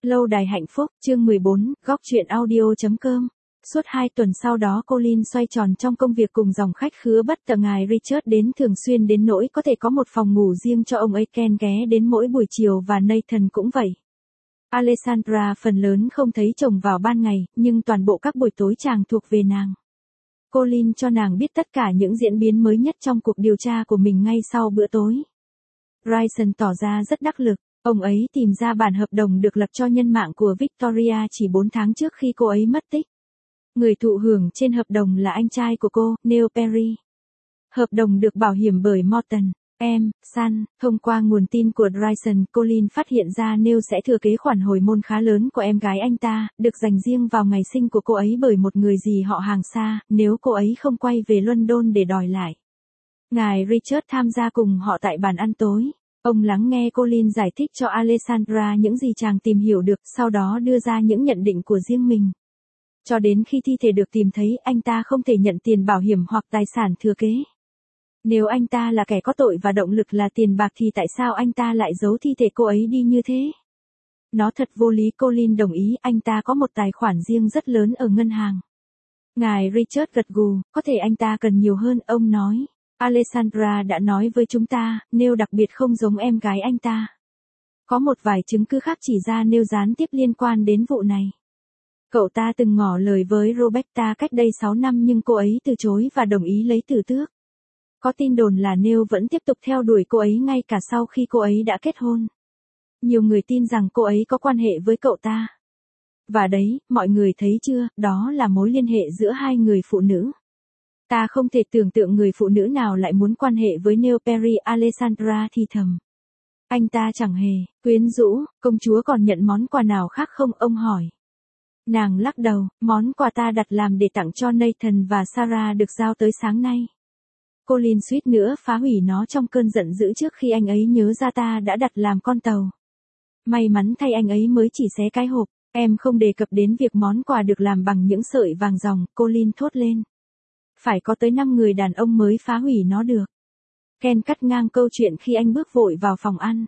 Lâu đài hạnh phúc, chương 14, góc truyện audio.com. Suốt 2 tuần sau đó Colin xoay tròn trong công việc cùng dòng khách khứa bất tờ ngài Richard đến thường xuyên đến nỗi có thể có một phòng ngủ riêng cho ông ấy. Ken ghé đến mỗi buổi chiều và Nathan cũng vậy. Alessandra phần lớn không thấy chồng vào ban ngày, nhưng toàn bộ các buổi tối chàng thuộc về nàng. Colin cho nàng biết tất cả những diễn biến mới nhất trong cuộc điều tra của mình ngay sau bữa tối. Bryson tỏ ra rất đắc lực. Ông ấy tìm ra bản hợp đồng được lập cho nhân mạng của Victoria chỉ 4 tháng trước khi cô ấy mất tích. Người thụ hưởng trên hợp đồng là anh trai của cô, Neil Perry. Hợp đồng được bảo hiểm bởi Morton Sun. Thông qua nguồn tin của Bryson, Colin phát hiện ra Neil sẽ thừa kế khoản hồi môn khá lớn của em gái anh ta, được dành riêng vào ngày sinh của cô ấy bởi một người dì họ hàng xa, nếu cô ấy không quay về London để đòi lại. Ngài Richard tham gia cùng họ tại bàn ăn tối. Ông lắng nghe Colin giải thích cho Alessandra những gì chàng tìm hiểu được, sau đó đưa ra những nhận định của riêng mình. Cho đến khi thi thể được tìm thấy, anh ta không thể nhận tiền bảo hiểm hoặc tài sản thừa kế. Nếu anh ta là kẻ có tội và động lực là tiền bạc thì tại sao anh ta lại giấu thi thể cô ấy đi như thế? Nó thật vô lý. Colin đồng ý, anh ta có một tài khoản riêng rất lớn ở ngân hàng. Ngài Richard gật gù, có thể anh ta cần nhiều hơn, ông nói. Alessandra đã nói với chúng ta, Neil đặc biệt không giống em gái anh ta. Có một vài chứng cứ khác chỉ ra Neil gián tiếp liên quan đến vụ này. Cậu ta từng ngỏ lời với Roberta cách đây 6 năm nhưng cô ấy từ chối và đồng ý lấy tử tước. Có tin đồn là Neil vẫn tiếp tục theo đuổi cô ấy ngay cả sau khi cô ấy đã kết hôn. Nhiều người tin rằng cô ấy có quan hệ với cậu ta. Và đấy, mọi người thấy chưa, đó là mối liên hệ giữa hai người phụ nữ. Ta không thể tưởng tượng người phụ nữ nào lại muốn quan hệ với Neil Perry. Alessandra thì thầm. Anh ta chẳng hề quyến rũ. Công chúa còn nhận món quà nào khác không, ông hỏi. Nàng lắc đầu, món quà ta đặt làm để tặng cho Nathan và Sarah được giao tới sáng nay. Colin suýt nữa phá hủy nó trong cơn giận dữ trước khi anh ấy nhớ ra ta đã đặt làm con tàu. May mắn thay anh ấy mới chỉ xé cái hộp. Em không đề cập đến việc món quà được làm bằng những sợi vàng ròng, Colin thốt lên. Phải có tới 5 người đàn ông mới phá hủy nó được. Ken cắt ngang câu chuyện khi anh bước vội vào phòng ăn.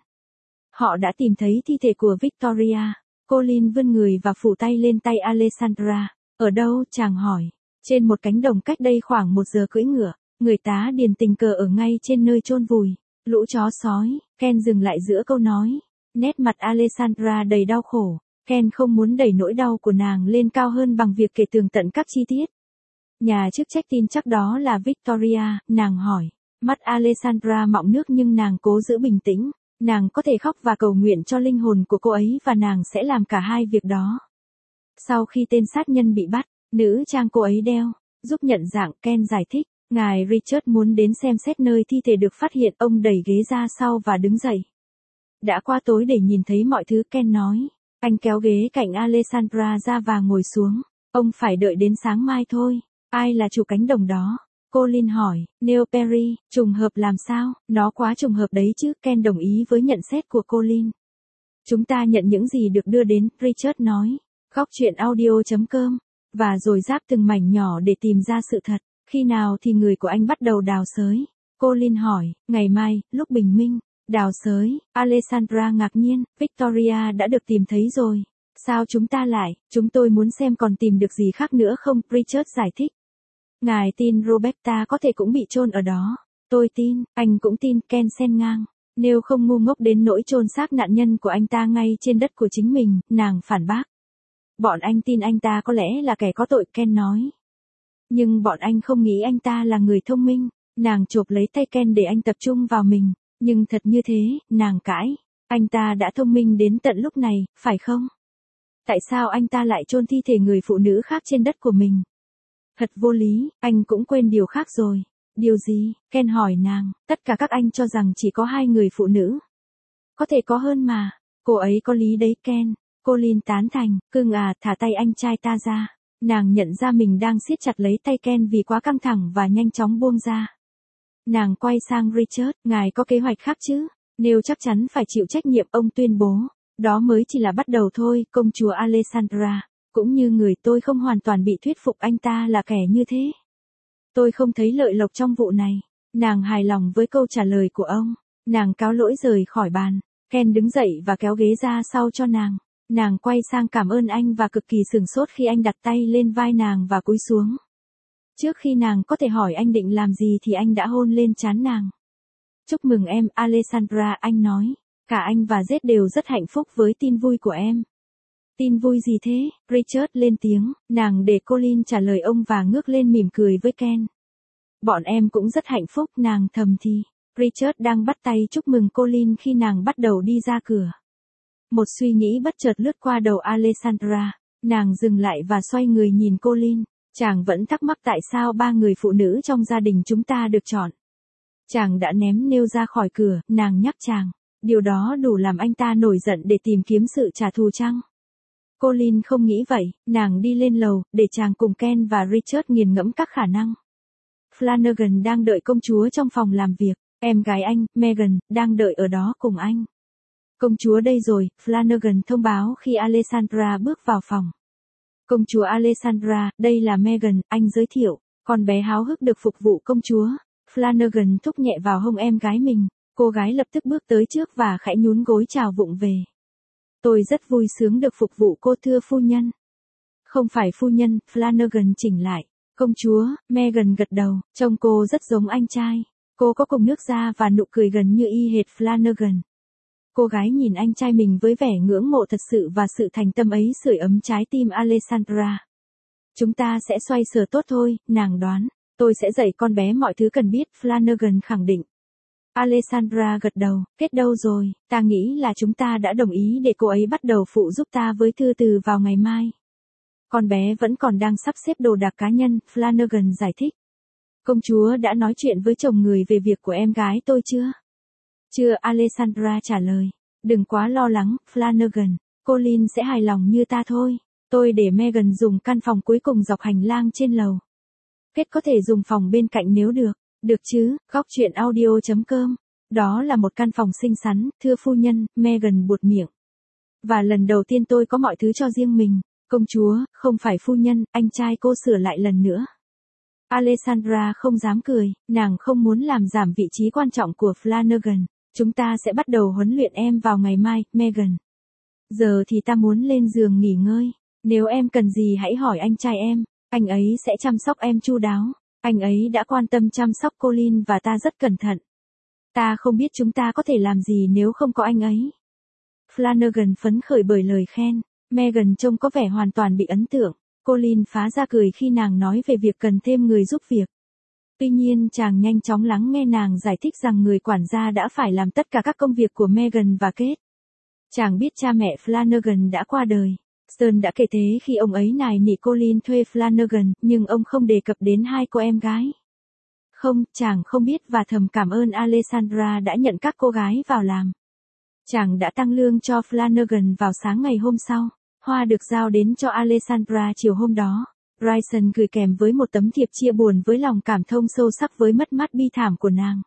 Họ đã tìm thấy thi thể của Victoria. Colin vươn người và phủ tay lên tay Alessandra. Ở đâu, chàng hỏi. Trên một cánh đồng cách đây khoảng 1 giờ cưỡi ngựa. Người tá điền tình cờ ở ngay trên nơi chôn vùi. Lũ chó sói. Ken dừng lại giữa câu nói. Nét mặt Alessandra đầy đau khổ. Ken không muốn đẩy nỗi đau của nàng lên cao hơn bằng việc kể tường tận các chi tiết. Nhà chức trách tin chắc đó là Victoria, nàng hỏi. Mắt Alessandra mọng nước nhưng nàng cố giữ bình tĩnh. Nàng có thể khóc và cầu nguyện cho linh hồn của cô ấy và nàng sẽ làm cả hai việc đó. Sau khi tên sát nhân bị bắt, nữ trang cô ấy đeo, giúp nhận dạng, Ken giải thích. Ngài Richard muốn đến xem xét nơi thi thể được phát hiện. Ông đẩy ghế ra sau và đứng dậy. Đã qua tối để nhìn thấy mọi thứ, Ken nói. Anh kéo ghế cạnh Alessandra ra và ngồi xuống. Ông phải đợi đến sáng mai thôi. Ai là chủ cánh đồng đó? Colin hỏi. Neil Perry. Trùng hợp làm sao? Nó quá trùng hợp đấy chứ. Ken đồng ý với nhận xét của Colin. Chúng ta nhận những gì được đưa đến, Richard nói. Góc truyện audio.com. Và rồi ráp từng mảnh nhỏ để tìm ra sự thật. Khi nào thì người của anh bắt đầu đào xới? Colin hỏi. Ngày mai, lúc bình minh. Đào xới. Alessandra ngạc nhiên. Victoria đã được tìm thấy rồi. Sao chúng ta lại? Chúng tôi muốn xem còn tìm được gì khác nữa không? Richard giải thích. Ngài tin Roberta có thể cũng bị chôn ở đó. Tôi tin, anh cũng tin, Ken xen ngang. Nếu không ngu ngốc đến nỗi chôn xác nạn nhân của anh ta ngay trên đất của chính mình, nàng phản bác. Bọn anh tin anh ta có lẽ là kẻ có tội, Ken nói. Nhưng bọn anh không nghĩ anh ta là người thông minh. Nàng chộp lấy tay Ken để anh tập trung vào mình. Nhưng thật như thế, nàng cãi. Anh ta đã thông minh đến tận lúc này, phải không? Tại sao anh ta lại chôn thi thể người phụ nữ khác trên đất của mình? Thật vô lý, anh cũng quên điều khác rồi. Điều gì? Ken hỏi nàng. Tất cả các anh cho rằng chỉ có 2 người phụ nữ. Có thể có hơn mà. Cô ấy có lý đấy, Ken. Colin tán thành. Cưng à, thả tay anh trai ta ra. Nàng nhận ra mình đang siết chặt lấy tay Ken vì quá căng thẳng và nhanh chóng buông ra. Nàng quay sang Richard. Ngài có kế hoạch khác chứ? Neil chắc chắn phải chịu trách nhiệm, ông tuyên bố. Đó mới chỉ là bắt đầu thôi, công chúa Alessandra. Cũng như người, tôi không hoàn toàn bị thuyết phục anh ta là kẻ như thế. Tôi không thấy lợi lộc trong vụ này. Nàng hài lòng với câu trả lời của ông. Nàng cáo lỗi rời khỏi bàn. Ken đứng dậy và kéo ghế ra sau cho nàng. Nàng quay sang cảm ơn anh và cực kỳ sửng sốt khi anh đặt tay lên vai nàng và cúi xuống. Trước khi nàng có thể hỏi anh định làm gì thì anh đã hôn lên trán nàng. Chúc mừng em, Alessandra, anh nói. Cả anh và Jed đều rất hạnh phúc với tin vui của em. Tin vui gì thế? Richard lên tiếng, nàng để Colin trả lời ông và ngước lên mỉm cười với Ken. Bọn em cũng rất hạnh phúc, nàng thầm thì. Richard đang bắt tay chúc mừng Colin khi nàng bắt đầu đi ra cửa. Một suy nghĩ bất chợt lướt qua đầu Alessandra. Nàng dừng lại và xoay người nhìn Colin. Chàng vẫn thắc mắc tại sao 3 người phụ nữ trong gia đình chúng ta được chọn. Chàng đã ném Neil ra khỏi cửa, nàng nhắc chàng. Điều đó đủ làm anh ta nổi giận để tìm kiếm sự trả thù chăng? Colin không nghĩ vậy, nàng đi lên lầu, để chàng cùng Ken và Richard nghiền ngẫm các khả năng. Flanagan đang đợi công chúa trong phòng làm việc, em gái anh, Megan, đang đợi ở đó cùng anh. Công chúa đây rồi, Flanagan thông báo khi Alessandra bước vào phòng. Công chúa Alessandra, đây là Megan, anh giới thiệu, con bé háo hức được phục vụ công chúa. Flanagan thúc nhẹ vào hông em gái mình, cô gái lập tức bước tới trước và khẽ nhún gối chào vụng về. Tôi rất vui sướng được phục vụ cô thưa phu nhân. Không phải phu nhân, Flanagan chỉnh lại. Công chúa, Megan gật đầu, trông cô rất giống anh trai. Cô có cùng nước da và nụ cười gần như y hệt Flanagan. Cô gái nhìn anh trai mình với vẻ ngưỡng mộ thật sự và sự thành tâm ấy sưởi ấm trái tim Alessandra. Chúng ta sẽ xoay sở tốt thôi, nàng đoán. Tôi sẽ dạy con bé mọi thứ cần biết, Flanagan khẳng định. Alessandra gật đầu, kết đâu rồi, ta nghĩ là chúng ta đã đồng ý để cô ấy bắt đầu phụ giúp ta với thư từ vào ngày mai. Con bé vẫn còn đang sắp xếp đồ đạc cá nhân, Flanagan giải thích. Công chúa đã nói chuyện với chồng người về việc của em gái tôi chưa? Chưa, Alessandra trả lời. Đừng quá lo lắng, Flanagan, Colin sẽ hài lòng như ta thôi. Tôi để Megan dùng căn phòng cuối cùng dọc hành lang trên lầu. Kết có thể dùng phòng bên cạnh nếu được. Được chứ, góc chuyện audio.com. Đó là một căn phòng xinh xắn, thưa phu nhân, Megan buột miệng. Và lần đầu tiên tôi có mọi thứ cho riêng mình. Công chúa, không phải phu nhân, anh trai cô sửa lại lần nữa. Alessandra không dám cười, nàng không muốn làm giảm vị trí quan trọng của Flanagan. Chúng ta sẽ bắt đầu huấn luyện em vào ngày mai, Megan. Giờ thì ta muốn lên giường nghỉ ngơi. Nếu em cần gì hãy hỏi anh trai em, anh ấy sẽ chăm sóc em chu đáo. Anh ấy đã quan tâm chăm sóc Colin và ta rất cẩn thận. Ta không biết chúng ta có thể làm gì nếu không có anh ấy. Flanagan phấn khởi bởi lời khen. Megan trông có vẻ hoàn toàn bị ấn tượng. Colin phá ra cười khi nàng nói về việc cần thêm người giúp việc. Tuy nhiên chàng nhanh chóng lắng nghe nàng giải thích rằng người quản gia đã phải làm tất cả các công việc của Megan và Kate. Chàng biết cha mẹ Flanagan đã qua đời. Stern đã kể thế khi ông ấy nài nỉ Colin thuê Flanagan, nhưng ông không đề cập đến 2 cô em gái. Không, chàng không biết và thầm cảm ơn Alessandra đã nhận các cô gái vào làm. Chàng đã tăng lương cho Flanagan vào sáng ngày hôm sau. Hoa được giao đến cho Alessandra chiều hôm đó. Bryson gửi kèm với một tấm thiệp chia buồn với lòng cảm thông sâu sắc với mất mát bi thảm của nàng.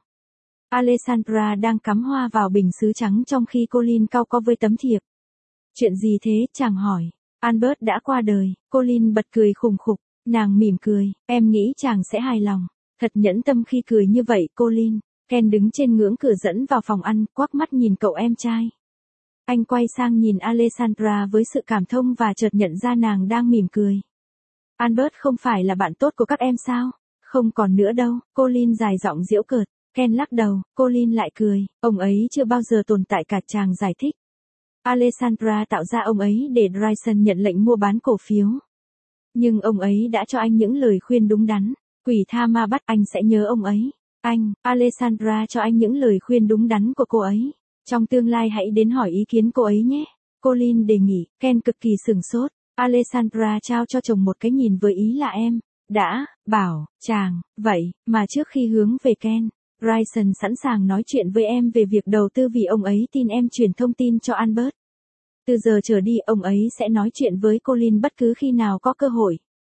Alessandra đang cắm hoa vào bình sứ trắng trong khi Colin cau có với tấm thiệp. Chuyện gì thế, chàng hỏi. Albert đã qua đời. Colin bật cười khùng khục. Nàng mỉm cười, em nghĩ chàng sẽ hài lòng. Thật nhẫn tâm khi cười như vậy, Colin. Ken đứng trên ngưỡng cửa dẫn vào phòng ăn, quắc mắt nhìn cậu em trai. Anh quay sang nhìn Alessandra với sự cảm thông và chợt nhận ra nàng đang mỉm cười. Albert không phải là bạn tốt của các em sao? Không còn nữa đâu, Colin dài giọng giễu cợt. Ken lắc đầu, Colin lại cười, ông ấy chưa bao giờ tồn tại cả, chàng giải thích. Alessandra tạo ra ông ấy để Bryson nhận lệnh mua bán cổ phiếu. Nhưng ông ấy đã cho anh những lời khuyên đúng đắn. Quỷ tha ma bắt, anh sẽ nhớ ông ấy. Alessandra cho anh những lời khuyên đúng đắn của cô ấy. Trong tương lai hãy đến hỏi ý kiến cô ấy nhé. Colin đề nghị, Ken cực kỳ sửng sốt. Alessandra trao cho chồng một cái nhìn với ý là em đã bảo chàng vậy, mà trước khi hướng về Ken, Bryson sẵn sàng nói chuyện với em về việc đầu tư vì ông ấy tin em truyền thông tin cho Albert. Từ giờ trở đi ông ấy sẽ nói chuyện với Colin bất cứ khi nào có cơ hội.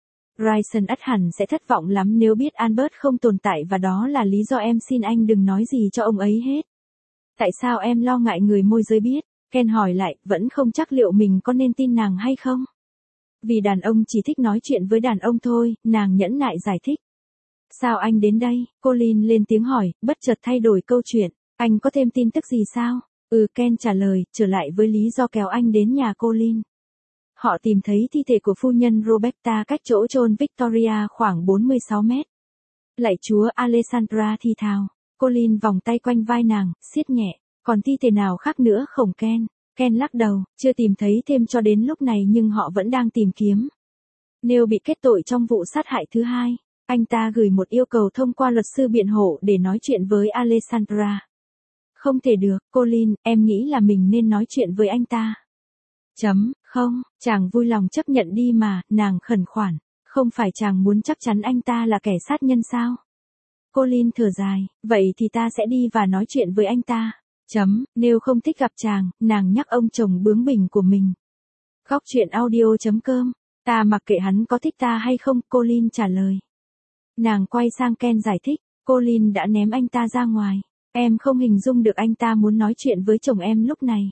Bryson ắt hẳn sẽ thất vọng lắm nếu biết Albert không tồn tại và đó là lý do em xin anh đừng nói gì cho ông ấy hết. Tại sao em lo ngại người môi giới biết? Ken hỏi lại, vẫn không chắc liệu mình có nên tin nàng hay không. Vì đàn ông chỉ thích nói chuyện với đàn ông thôi, nàng nhẫn nại giải thích. Sao anh đến đây? Colin lên tiếng hỏi, bất chợt thay đổi câu chuyện. Anh có thêm tin tức gì sao? Ken trả lời, trở lại với lý do kéo anh đến nhà Colin. Họ tìm thấy thi thể của phu nhân Roberta cách chỗ chôn Victoria khoảng 46 mét. Lạy Chúa, Alessandra thì thào. Colin vòng tay quanh vai nàng, siết nhẹ. Còn thi thể nào khác nữa không Ken? Ken lắc đầu, chưa tìm thấy thêm cho đến lúc này nhưng họ vẫn đang tìm kiếm. Neil bị kết tội trong vụ sát hại thứ hai. Anh ta gửi một yêu cầu thông qua luật sư biện hộ để nói chuyện với Alessandra. Không thể được, Colin, em nghĩ là mình nên nói chuyện với anh ta. Không, chàng vui lòng chấp nhận đi mà, nàng khẩn khoản. Không phải chàng muốn chắc chắn anh ta là kẻ sát nhân sao? Colin thở dài, vậy thì ta sẽ đi và nói chuyện với anh ta. Nếu không thích gặp chàng, nàng nhắc ông chồng bướng bỉnh của mình. Góc truyện audio.com. Ta mặc kệ hắn có thích ta hay không, Colin trả lời. Nàng quay sang Ken giải thích, Colin đã ném anh ta ra ngoài. Em không hình dung được anh ta muốn nói chuyện với chồng em lúc này.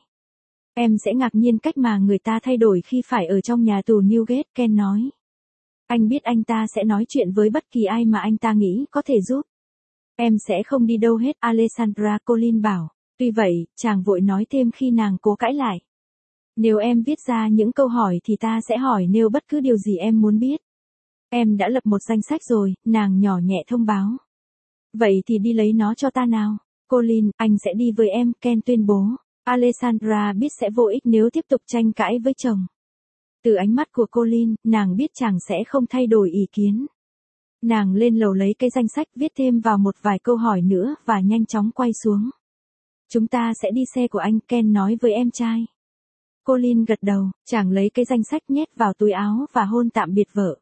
Em sẽ ngạc nhiên cách mà người ta thay đổi khi phải ở trong nhà tù Newgate, Ken nói. Anh biết anh ta sẽ nói chuyện với bất kỳ ai mà anh ta nghĩ có thể giúp. Em sẽ không đi đâu hết, Alessandra, Colin bảo. Tuy vậy, chàng vội nói thêm khi nàng cố cãi lại. Nếu em viết ra những câu hỏi thì ta sẽ hỏi Neil bất cứ điều gì em muốn biết. Em đã lập một danh sách rồi, nàng nhỏ nhẹ thông báo. Vậy thì đi lấy nó cho ta nào. Colin, anh sẽ đi với em, Ken tuyên bố. Alessandra biết sẽ vô ích nếu tiếp tục tranh cãi với chồng. Từ ánh mắt của Colin, nàng biết chàng sẽ không thay đổi ý kiến. Nàng lên lầu lấy cái danh sách viết thêm vào một vài câu hỏi nữa và nhanh chóng quay xuống. Chúng ta sẽ đi xe của anh, Ken nói với em trai. Colin gật đầu, chàng lấy cái danh sách nhét vào túi áo và hôn tạm biệt vợ.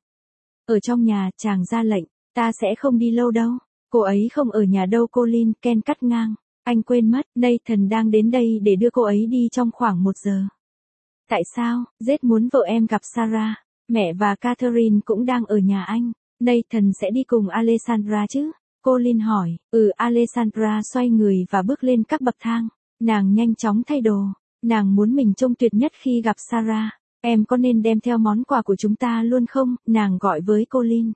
Ở trong nhà, chàng ra lệnh, ta sẽ không đi lâu đâu. Cô ấy không ở nhà đâu Colin, Ken cắt ngang. Anh quên mất, Nathan đang đến đây để đưa cô ấy đi trong khoảng 1 giờ. Tại sao? Jed muốn vợ em gặp Sarah. Mẹ và Catherine cũng đang ở nhà anh. Nathan sẽ đi cùng Alessandra chứ? Colin hỏi. Alessandra xoay người và bước lên các bậc thang. Nàng nhanh chóng thay đồ. Nàng muốn mình trông tuyệt nhất khi gặp Sarah. Em có nên đem theo món quà của chúng ta luôn không? Nàng gọi với Colin.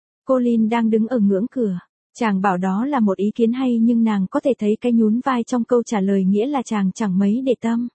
Colin đang đứng ở ngưỡng cửa. Chàng bảo đó là một ý kiến hay nhưng nàng có thể thấy cái nhún vai trong câu trả lời nghĩa là chàng chẳng mấy để tâm.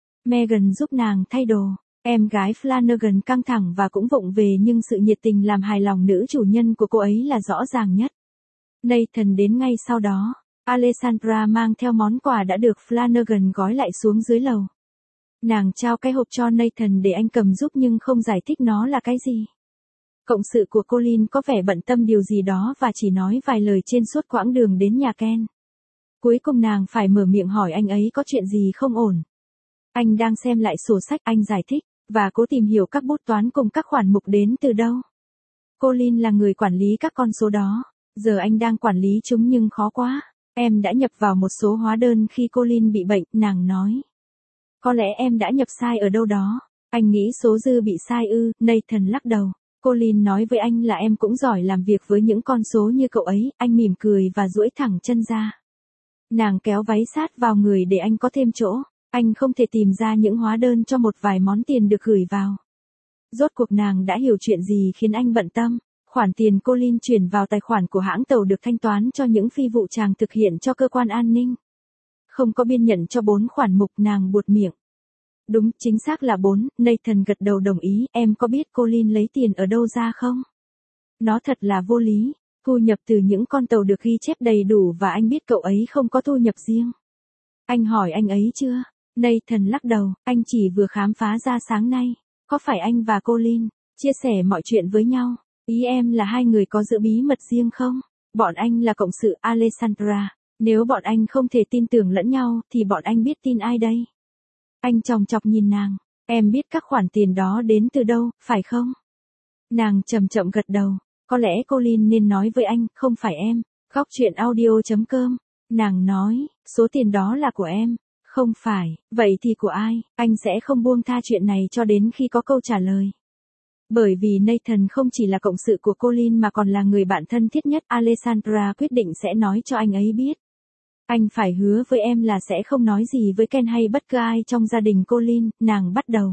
Megan giúp nàng thay đồ. Em gái Flanagan căng thẳng và cũng vụng về nhưng sự nhiệt tình làm hài lòng nữ chủ nhân của cô ấy là rõ ràng nhất. Nathan đến ngay sau đó. Alessandra mang theo món quà đã được Flanagan gói lại xuống dưới lầu. Nàng trao cái hộp cho Nathan để anh cầm giúp nhưng không giải thích nó là cái gì. Cộng sự của Colin có vẻ bận tâm điều gì đó và chỉ nói vài lời trên suốt quãng đường đến nhà Ken. Cuối cùng nàng phải mở miệng hỏi anh ấy có chuyện gì không ổn. Anh đang xem lại sổ sách, anh giải thích, và cố tìm hiểu các bút toán cùng các khoản mục đến từ đâu. Colin là người quản lý các con số đó, giờ anh đang quản lý chúng nhưng khó quá. Em đã nhập vào một số hóa đơn khi Colin bị bệnh, nàng nói. Có lẽ em đã nhập sai ở đâu đó. Anh nghĩ số dư bị sai ư, Nathan lắc đầu. Colin nói với anh là em cũng giỏi làm việc với những con số như cậu ấy, anh mỉm cười và duỗi thẳng chân ra. Nàng kéo váy sát vào người để anh có thêm chỗ. Anh không thể tìm ra những hóa đơn cho một vài món tiền được gửi vào. Rốt cuộc nàng đã hiểu chuyện gì khiến anh bận tâm. Khoản tiền Colin chuyển vào tài khoản của hãng tàu được thanh toán cho những phi vụ chàng thực hiện cho cơ quan an ninh. Không có biên nhận cho 4 khoản mục, nàng buột miệng. Đúng, chính xác là 4, Nathan gật đầu đồng ý, em có biết Colin lấy tiền ở đâu ra không? Nó thật là vô lý, thu nhập từ những con tàu được ghi chép đầy đủ và anh biết cậu ấy không có thu nhập riêng. Anh hỏi anh ấy chưa? Nathan lắc đầu, anh chỉ vừa khám phá ra sáng nay. Có phải anh và Colin chia sẻ mọi chuyện với nhau? Ý em là hai người có giữ bí mật riêng không? Bọn anh là cộng sự Alessandra. Nếu bọn anh không thể tin tưởng lẫn nhau thì bọn anh biết tin ai đây? Anh chòng chọc nhìn nàng. Em biết các khoản tiền đó đến từ đâu, phải không? Nàng chậm chậm gật đầu. Có lẽ Colin nên nói với anh, không phải em. Góc truyện audio.com. Nàng nói, số tiền đó là của em. Không phải, vậy thì của ai? Anh sẽ không buông tha chuyện này cho đến khi có câu trả lời. Bởi vì Nathan không chỉ là cộng sự của Colin mà còn là người bạn thân thiết nhất, Alessandra quyết định sẽ nói cho anh ấy biết. Anh phải hứa với em là sẽ không nói gì với Ken hay bất cứ ai trong gia đình Colin, nàng bắt đầu.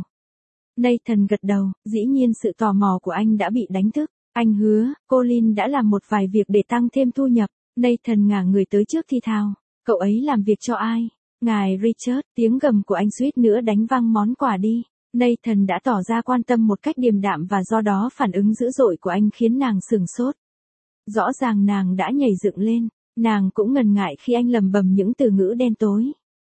Nathan gật đầu, dĩ nhiên sự tò mò của anh đã bị đánh thức. Anh hứa, Colin đã làm một vài việc để tăng thêm thu nhập. Nathan ngả người tới trước thì thào. Cậu ấy làm việc cho ai? Ngài Richard, tiếng gầm của anh suýt nữa đánh văng món quà đi. Nathan đã tỏ ra quan tâm một cách điềm đạm và do đó phản ứng dữ dội của anh khiến nàng sửng sốt. Rõ ràng nàng đã nhảy dựng lên, nàng cũng ngần ngại khi anh lầm bầm những từ ngữ đen tối.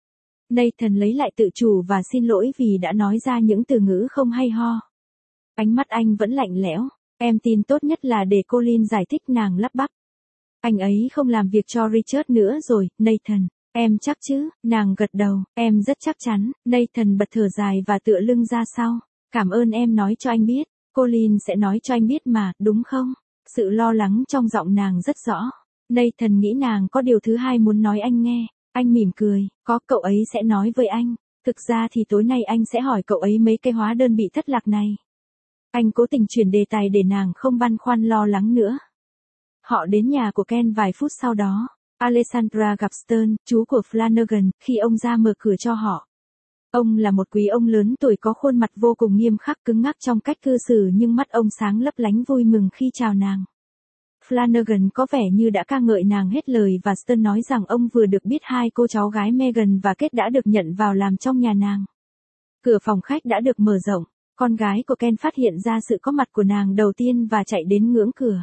Nathan lấy lại tự chủ và xin lỗi vì đã nói ra những từ ngữ không hay ho. Ánh mắt anh vẫn lạnh lẽo, em tin tốt nhất là để Colin giải thích, nàng lắp bắp. Anh ấy không làm việc cho Richard nữa rồi, Nathan. Em chắc chứ, nàng gật đầu, em rất chắc chắn. Nathan bật thở dài và tựa lưng ra sau. Cảm ơn em nói cho anh biết, Colin sẽ nói cho anh biết mà, đúng không? Sự lo lắng trong giọng nàng rất rõ. Nathan nghĩ nàng có điều thứ hai muốn nói anh nghe. Anh mỉm cười, có, cậu ấy sẽ nói với anh. Thực ra thì tối nay anh sẽ hỏi cậu ấy mấy cái hóa đơn bị thất lạc này. Anh cố tình chuyển đề tài để nàng không băn khoăn lo lắng nữa. Họ đến nhà của Ken vài phút sau đó. Alessandra gặp Stern, chú của Flanagan, khi ông ra mở cửa cho họ. Ông là một quý ông lớn tuổi có khuôn mặt vô cùng nghiêm khắc cứng ngắc trong cách cư xử, nhưng mắt ông sáng lấp lánh vui mừng khi chào nàng. Flanagan có vẻ như đã ca ngợi nàng hết lời và Stern nói rằng ông vừa được biết hai cô cháu gái Megan và Kate đã được nhận vào làm trong nhà nàng. Cửa phòng khách đã được mở rộng, con gái của Ken phát hiện ra sự có mặt của nàng đầu tiên và chạy đến ngưỡng cửa.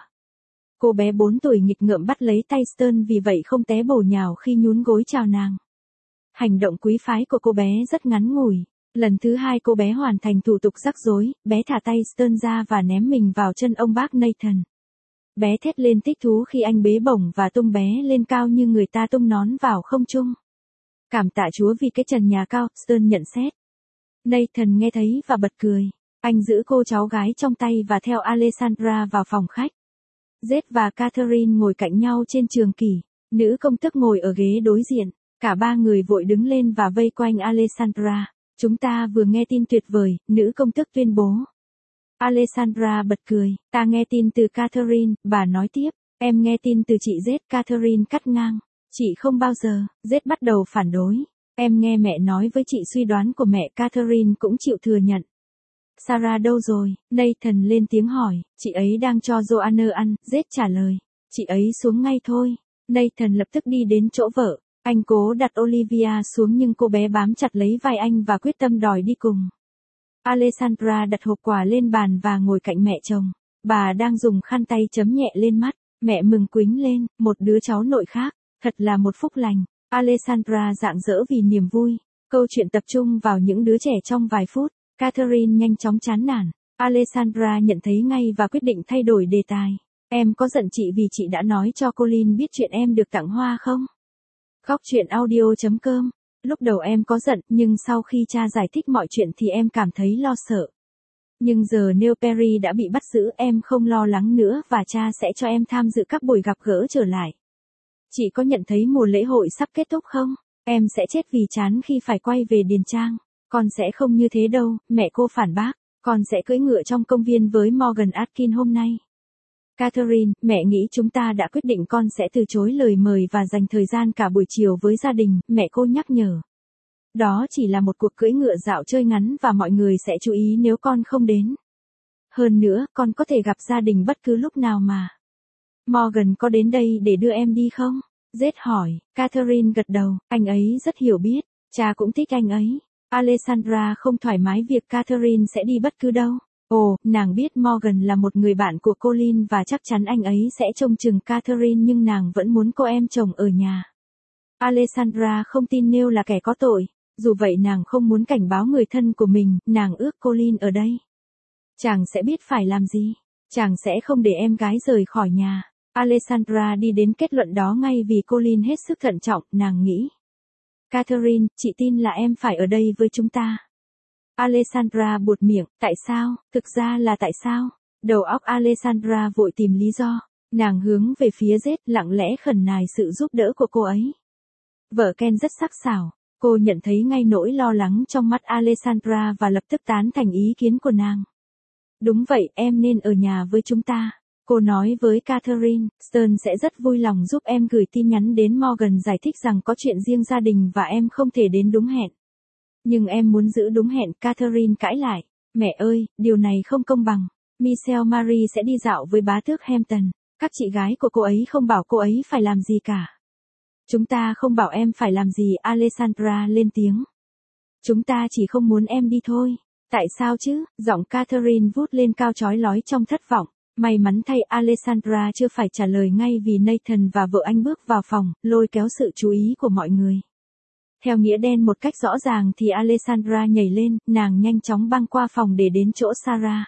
Cô bé 4 tuổi nghịch ngợm bắt lấy tay Stern, vì vậy không té bổ nhào khi nhún gối chào nàng. Hành động quý phái của cô bé rất ngắn ngủi. Lần thứ hai cô bé hoàn thành thủ tục rắc rối, bé thả tay Stern ra và ném mình vào chân ông bác Nathan. Bé thét lên thích thú khi anh bế bổng và tung bé lên cao như người ta tung nón vào không trung. Cảm tạ Chúa vì cái trần nhà cao, Stern nhận xét. Nathan nghe thấy và bật cười. Anh giữ cô cháu gái trong tay và theo Alessandra vào phòng khách. Zed và Catherine ngồi cạnh nhau trên trường kỷ. Nữ công tước ngồi ở ghế đối diện. Cả ba người vội đứng lên và vây quanh Alessandra. Chúng ta vừa nghe tin tuyệt vời, nữ công tước tuyên bố. Alessandra bật cười. Ta nghe tin từ Catherine, bà nói tiếp. Em nghe tin từ chị Z, Catherine cắt ngang. Chị không bao giờ. Z bắt đầu phản đối. Em nghe mẹ nói với chị suy đoán của mẹ, Catherine cũng chịu thừa nhận. Sarah đâu rồi? Nathan lên tiếng hỏi. Chị ấy đang cho Joanna ăn, Z trả lời. Chị ấy xuống ngay thôi. Nathan lập tức đi đến chỗ vợ. Anh cố đặt Olivia xuống nhưng cô bé bám chặt lấy vai anh và quyết tâm đòi đi cùng. Alessandra đặt hộp quà lên bàn và ngồi cạnh mẹ chồng. Bà đang dùng khăn tay chấm nhẹ lên mắt. Mẹ mừng quính lên, một đứa cháu nội khác. Thật là một phúc lành. Alessandra rạng rỡ vì niềm vui. Câu chuyện tập trung vào những đứa trẻ trong vài phút. Catherine nhanh chóng chán nản. Alessandra nhận thấy ngay và quyết định thay đổi đề tài. Em có giận chị vì chị đã nói cho Colin biết chuyện em được tặng hoa không? Góc truyện audio.com. Lúc đầu em có giận, nhưng sau khi cha giải thích mọi chuyện thì em cảm thấy lo sợ. Nhưng giờ Neil Perry đã bị bắt giữ, em không lo lắng nữa và cha sẽ cho em tham dự các buổi gặp gỡ trở lại. Chị có nhận thấy mùa lễ hội sắp kết thúc không? Em sẽ chết vì chán khi phải quay về Điền Trang. Con sẽ không như thế đâu, mẹ cô phản bác. Con sẽ cưỡi ngựa trong công viên với Morgan Atkin hôm nay. Catherine, mẹ nghĩ chúng ta đã quyết định con sẽ từ chối lời mời và dành thời gian cả buổi chiều với gia đình, mẹ cô nhắc nhở. Đó chỉ là một cuộc cưỡi ngựa dạo chơi ngắn và mọi người sẽ chú ý nếu con không đến. Hơn nữa, con có thể gặp gia đình bất cứ lúc nào mà. Morgan có đến đây để đưa em đi không? Z hỏi. Catherine gật đầu, anh ấy rất hiểu biết, cha cũng thích anh ấy. Alessandra không thoải mái việc Catherine sẽ đi bất cứ đâu. Ồ, nàng biết Morgan là một người bạn của Colin và chắc chắn anh ấy sẽ trông chừng Catherine, nhưng nàng vẫn muốn cô em chồng ở nhà. Alessandra không tin Neil là kẻ có tội. Dù vậy nàng không muốn cảnh báo người thân của mình, nàng ước Colin ở đây. Chàng sẽ biết phải làm gì. Chàng sẽ không để em gái rời khỏi nhà. Alessandra đi đến kết luận đó ngay vì Colin hết sức thận trọng, nàng nghĩ. Catherine, chị tin là em phải ở đây với chúng ta. Alessandra buột miệng, tại sao? Thực ra là tại sao? Đầu óc Alessandra vội tìm lý do. Nàng hướng về phía Z, lặng lẽ khẩn nài sự giúp đỡ của cô ấy. Vợ Ken rất sắc sảo. Cô nhận thấy ngay nỗi lo lắng trong mắt Alessandra và lập tức tán thành ý kiến của nàng. Đúng vậy, em nên ở nhà với chúng ta. Cô nói với Catherine, Stern sẽ rất vui lòng giúp em gửi tin nhắn đến Morgan giải thích rằng có chuyện riêng gia đình và em không thể đến đúng hẹn. Nhưng em muốn giữ đúng hẹn, Catherine cãi lại. Mẹ ơi, điều này không công bằng. Michelle Marie sẽ đi dạo với bá tước Hampton. Các chị gái của cô ấy không bảo cô ấy phải làm gì cả. Chúng ta không bảo em phải làm gì, Alessandra lên tiếng. Chúng ta chỉ không muốn em đi thôi. Tại sao chứ? Giọng Catherine vút lên cao chói lói trong thất vọng. May mắn thay Alessandra chưa phải trả lời ngay vì Nathan và vợ anh bước vào phòng, lôi kéo sự chú ý của mọi người. Theo nghĩa đen một cách rõ ràng thì Alessandra nhảy lên, nàng nhanh chóng băng qua phòng để đến chỗ Sarah.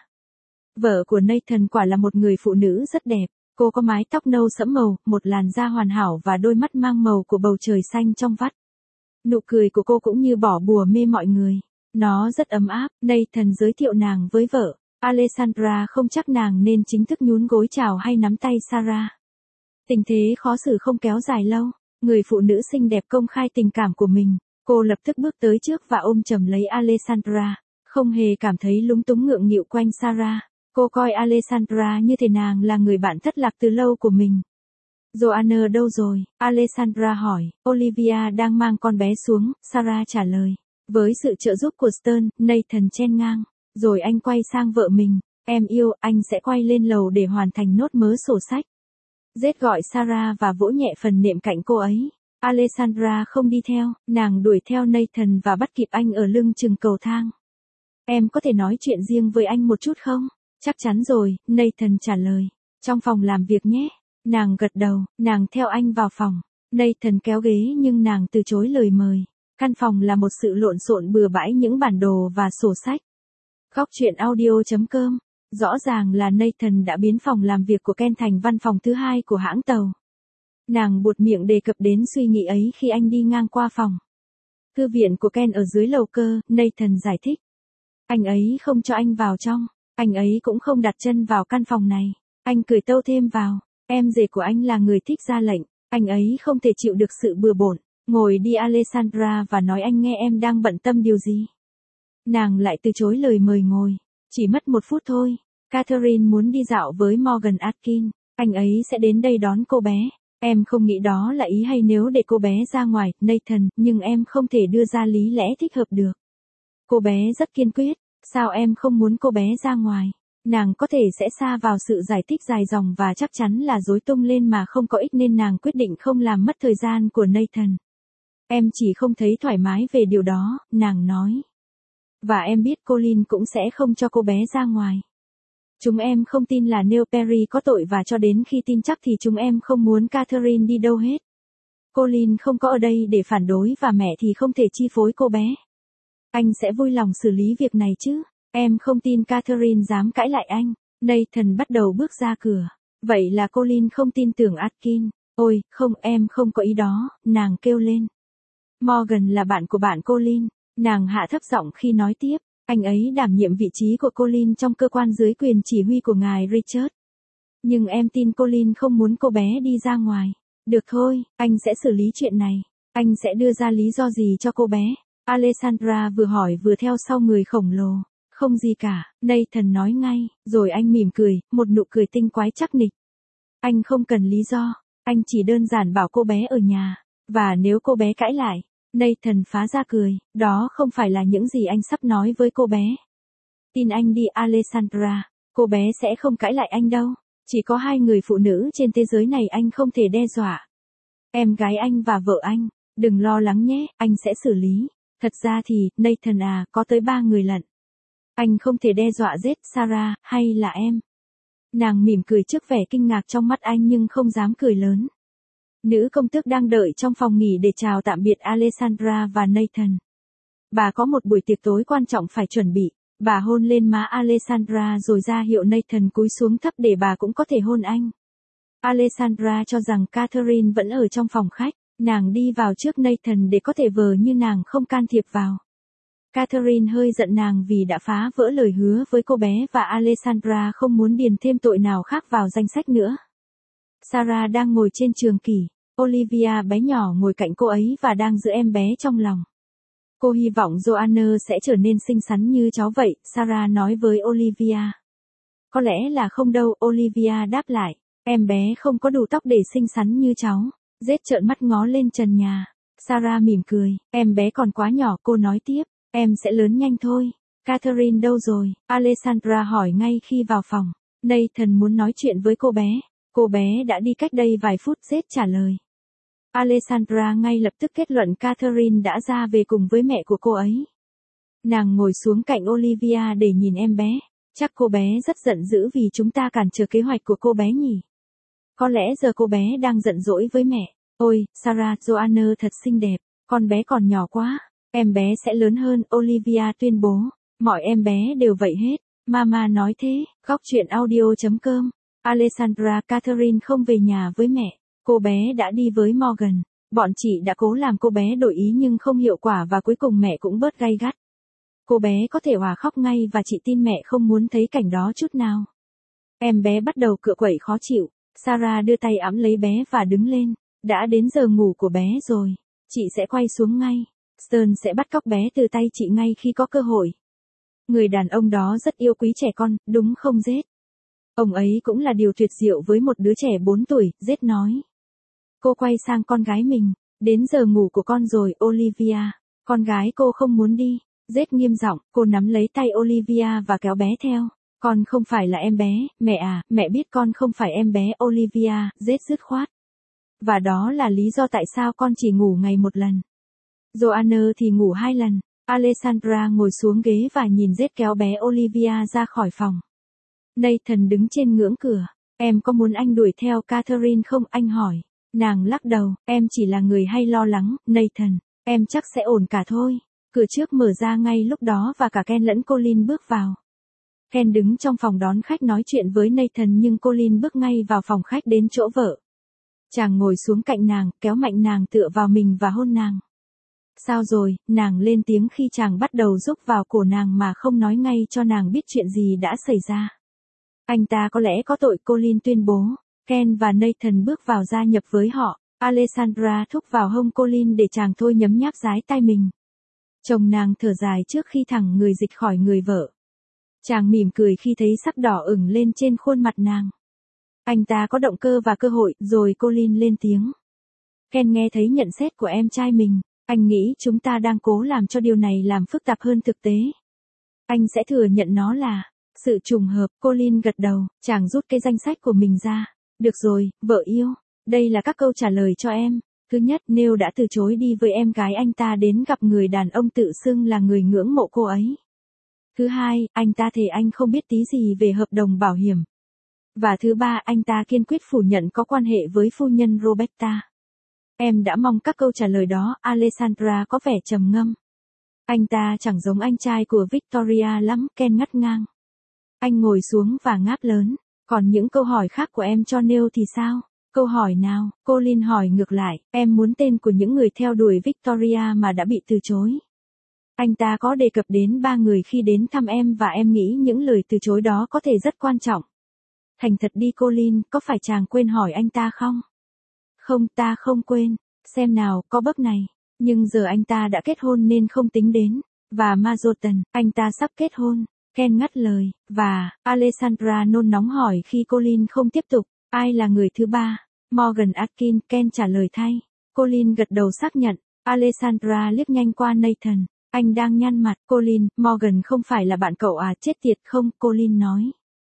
Vợ của Nathan quả là một người phụ nữ rất đẹp. Cô có mái tóc nâu sẫm màu, một làn da hoàn hảo và đôi mắt mang màu của bầu trời xanh trong vắt. Nụ cười của cô cũng như bỏ bùa mê mọi người. Nó rất ấm áp. Nathan giới thiệu nàng với vợ. Alessandra không chắc nàng nên chính thức nhún gối chào hay nắm tay Sarah. Tình thế khó xử không kéo dài lâu. Người phụ nữ xinh đẹp công khai tình cảm của mình. Cô lập tức bước tới trước và ôm chầm lấy Alessandra. Không hề cảm thấy lúng túng ngượng nghịu quanh Sarah. Cô coi Alessandra như thể nàng là người bạn thất lạc từ lâu của mình. Joanna đâu rồi? Alessandra hỏi. Olivia đang mang con bé xuống, Sarah trả lời. Với sự trợ giúp của Stern, Nathan chen ngang. Rồi anh quay sang vợ mình. Em yêu, anh sẽ quay lên lầu để hoàn thành nốt mớ sổ sách. Jade gọi Sarah và vỗ nhẹ phần nệm cạnh cô ấy. Alessandra không đi theo, nàng đuổi theo Nathan và bắt kịp anh ở lưng chừng cầu thang. Em có thể nói chuyện riêng với anh một chút không? Chắc chắn rồi, Nathan trả lời. Trong phòng làm việc nhé. Nàng gật đầu, nàng theo anh vào phòng. Nathan kéo ghế nhưng nàng từ chối lời mời. Căn phòng là một sự lộn xộn bừa bãi những bản đồ và sổ sách. Góc truyện audio.com. Rõ ràng là Nathan đã biến phòng làm việc của Ken thành văn phòng thứ hai của hãng tàu. Nàng buột miệng đề cập đến suy nghĩ ấy khi anh đi ngang qua phòng. Thư viện của Ken ở dưới lầu cơ, Nathan giải thích. Anh ấy không cho anh vào trong. Anh ấy cũng không đặt chân vào căn phòng này. Anh cười tâu thêm vào. Em rể của anh là người thích ra lệnh. Anh ấy không thể chịu được sự bừa bộn. Ngồi đi Alessandra và nói anh nghe em đang bận tâm điều gì. Nàng lại từ chối lời mời ngồi. Chỉ mất 1 phút thôi. Catherine muốn đi dạo với Morgan Atkin. Anh ấy sẽ đến đây đón cô bé. Em không nghĩ đó là ý hay nếu để cô bé ra ngoài, Nathan, nhưng em không thể đưa ra lý lẽ thích hợp được. Cô bé rất kiên quyết. Sao em không muốn cô bé ra ngoài? Nàng có thể sẽ sa vào sự giải thích dài dòng và chắc chắn là rối tung lên mà không có ích nên nàng quyết định không làm mất thời gian của Nathan. Em chỉ không thấy thoải mái về điều đó, nàng nói. Và em biết Colin cũng sẽ không cho cô bé ra ngoài. Chúng em không tin là Neil Perry có tội và cho đến khi tin chắc thì chúng em không muốn Catherine đi đâu hết. Colin không có ở đây để phản đối và mẹ thì không thể chi phối cô bé. Anh sẽ vui lòng xử lý việc này chứ. Em không tin Catherine dám cãi lại anh. Nathan bắt đầu bước ra cửa. Vậy là Colin không tin tưởng Atkin. Ôi, không, em không có ý đó, nàng kêu lên. Morgan là bạn của bạn Colin. Nàng hạ thấp giọng khi nói tiếp. Anh ấy đảm nhiệm vị trí của Colin trong cơ quan dưới quyền chỉ huy của ngài Richard. Nhưng em tin Colin không muốn cô bé đi ra ngoài. Được thôi, anh sẽ xử lý chuyện này. Anh sẽ đưa ra lý do gì cho cô bé? Alessandra vừa hỏi vừa theo sau người khổng lồ. Không gì cả, Nathan nói ngay, rồi anh mỉm cười, một nụ cười tinh quái chắc nịch. Anh không cần lý do, anh chỉ đơn giản bảo cô bé ở nhà, và nếu cô bé cãi lại, Nathan phá ra cười, đó không phải là những gì anh sắp nói với cô bé. Tin anh đi Alessandra, cô bé sẽ không cãi lại anh đâu, chỉ có 2 người phụ nữ trên thế giới này anh không thể đe dọa. Em gái anh và vợ anh, đừng lo lắng nhé, anh sẽ xử lý. Thật ra thì, Nathan à, có tới 3 người lận. Anh không thể đe dọa giết Sarah, hay là em? Nàng mỉm cười trước vẻ kinh ngạc trong mắt anh nhưng không dám cười lớn. Nữ công tước đang đợi trong phòng nghỉ để chào tạm biệt Alessandra và Nathan. Bà có một buổi tiệc tối quan trọng phải chuẩn bị. Bà hôn lên má Alessandra rồi ra hiệu Nathan cúi xuống thấp để bà cũng có thể hôn anh. Alessandra cho rằng Catherine vẫn ở trong phòng khách. Nàng đi vào trước Nathan để có thể vờ như nàng không can thiệp vào. Catherine hơi giận nàng vì đã phá vỡ lời hứa với cô bé và Alessandra không muốn điền thêm tội nào khác vào danh sách nữa. Sarah đang ngồi trên trường kỷ. Olivia bé nhỏ ngồi cạnh cô ấy và đang giữ em bé trong lòng. Cô hy vọng Joanna sẽ trở nên xinh xắn như cháu vậy, Sarah nói với Olivia. Có lẽ là không đâu, Olivia đáp lại. Em bé không có đủ tóc để xinh xắn như cháu. Jade trợn mắt ngó lên trần nhà. Sarah mỉm cười. Em bé còn quá nhỏ, cô nói tiếp. Em sẽ lớn nhanh thôi. Catherine đâu rồi? Alessandra hỏi ngay khi vào phòng. Nathan muốn nói chuyện với cô bé. Cô bé đã đi cách đây vài phút, Jade trả lời. Alessandra ngay lập tức kết luận Catherine đã ra về cùng với mẹ của cô ấy. Nàng ngồi xuống cạnh Olivia để nhìn em bé. Chắc cô bé rất giận dữ vì chúng ta cản trở kế hoạch của cô bé nhỉ. Có lẽ giờ cô bé đang giận dỗi với mẹ. Ôi, Sarah Joanna thật xinh đẹp, con bé còn nhỏ quá. Em bé sẽ lớn hơn, Olivia tuyên bố. Mọi em bé đều vậy hết. Mama nói thế. Góc chuyện audio.com. Alessandra Catherine không về nhà với mẹ. Cô bé đã đi với Morgan. Bọn chị đã cố làm cô bé đổi ý nhưng không hiệu quả và cuối cùng mẹ cũng bớt gay gắt. Cô bé có thể òa khóc ngay và chị tin mẹ không muốn thấy cảnh đó chút nào. Em bé bắt đầu cựa quậy khó chịu. Sarah đưa tay ẵm lấy bé và đứng lên. Đã đến giờ ngủ của bé rồi. Chị sẽ quay xuống ngay. Stern sẽ bắt cóc bé từ tay chị ngay khi có cơ hội. Người đàn ông đó rất yêu quý trẻ con, đúng không Zed? Ông ấy cũng là điều tuyệt diệu với một đứa trẻ 4 tuổi, Zed nói. Cô quay sang con gái mình. Đến giờ ngủ của con rồi, Olivia. Con gái cô không muốn đi. Zed nghiêm giọng, cô nắm lấy tay Olivia và kéo bé theo. Con không phải là em bé, mẹ à, mẹ biết con không phải em bé Olivia, Zed dứt khoát. Và đó là lý do tại sao con chỉ ngủ ngày một lần. Joanna thì ngủ 2 lần. Alessandra ngồi xuống ghế và nhìn Zed kéo bé Olivia ra khỏi phòng. Nathan đứng trên ngưỡng cửa. Em có muốn anh đuổi theo Catherine không? Anh hỏi. Nàng lắc đầu, em chỉ là người hay lo lắng, Nathan. Em chắc sẽ ổn cả thôi. Cửa trước mở ra ngay lúc đó và cả Ken lẫn Colin bước vào. Ken đứng trong phòng đón khách nói chuyện với Nathan nhưng Colin bước ngay vào phòng khách đến chỗ vợ. Chàng ngồi xuống cạnh nàng, kéo mạnh nàng tựa vào mình và hôn nàng. Sao rồi, nàng lên tiếng khi chàng bắt đầu rúc vào cổ nàng mà không nói ngay cho nàng biết chuyện gì đã xảy ra. Anh ta có lẽ có tội, Colin tuyên bố. Ken và Nathan bước vào gia nhập với họ. Alessandra thúc vào hông Colin để chàng thôi nhấm nháp dái tai mình. Chồng nàng thở dài trước khi thẳng người dịch khỏi người vợ. Chàng mỉm cười khi thấy sắc đỏ ửng lên trên khuôn mặt nàng. Anh ta có động cơ và cơ hội, rồi Colin lên tiếng. Ken nghe thấy nhận xét của em trai mình. Anh nghĩ chúng ta đang cố làm cho điều này làm phức tạp hơn thực tế. Anh sẽ thừa nhận nó là sự trùng hợp. Colin gật đầu, chàng rút cái danh sách của mình ra. Được rồi, vợ yêu. Đây là các câu trả lời cho em. Thứ nhất, Neil đã từ chối đi với em gái anh ta đến gặp người đàn ông tự xưng là người ngưỡng mộ cô ấy. Thứ hai, anh ta thề anh không biết tí gì về hợp đồng bảo hiểm. Và thứ ba, anh ta kiên quyết phủ nhận có quan hệ với phu nhân Roberta. Em đã mong các câu trả lời đó, Alessandra có vẻ trầm ngâm. Anh ta chẳng giống anh trai của Victoria lắm, Ken ngắt ngang. Anh ngồi xuống và ngáp lớn. Còn những câu hỏi khác của em cho Neil thì sao? Câu hỏi nào? Colin hỏi ngược lại, em muốn tên của những người theo đuổi Victoria mà đã bị từ chối. Anh ta có đề cập đến 3 người khi đến thăm em và em nghĩ những lời từ chối đó có thể rất quan trọng. Thành thật đi Colin, có phải chàng quên hỏi anh ta không? Không, ta không quên. Xem nào, có bấp này. Nhưng giờ anh ta đã kết hôn nên không tính đến. Và Majotan, anh ta sắp kết hôn. Ken ngắt lời. Và, Alessandra nôn nóng hỏi khi Colin không tiếp tục. Ai là người thứ ba? Morgan Atkin, Ken trả lời thay. Colin gật đầu xác nhận. Alessandra liếc nhanh qua Nathan. Anh đang nhăn mặt. Colin, Morgan không phải là bạn cậu à, chết tiệt không? Colin nói.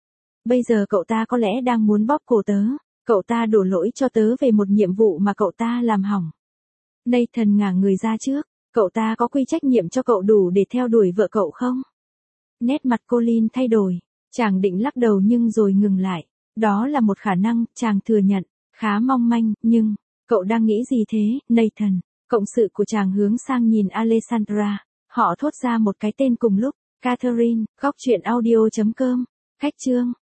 Bây giờ cậu ta có lẽ đang muốn bóp cổ tớ. Cậu ta đổ lỗi cho tớ về một nhiệm vụ mà cậu ta làm hỏng. Nathan ngả người ra trước. Cậu ta có quy trách nhiệm cho cậu đủ để theo đuổi vợ cậu không? Nét mặt Colin thay đổi. Chàng định lắc đầu nhưng rồi ngừng lại. Đó là một khả năng, chàng thừa nhận. Khá mong manh, nhưng, cậu đang nghĩ gì thế, Nathan? Cộng sự của chàng hướng sang nhìn Alessandra. Họ thốt ra một cái tên cùng lúc. Catherine, góc chuyện audio.com. Khách chương.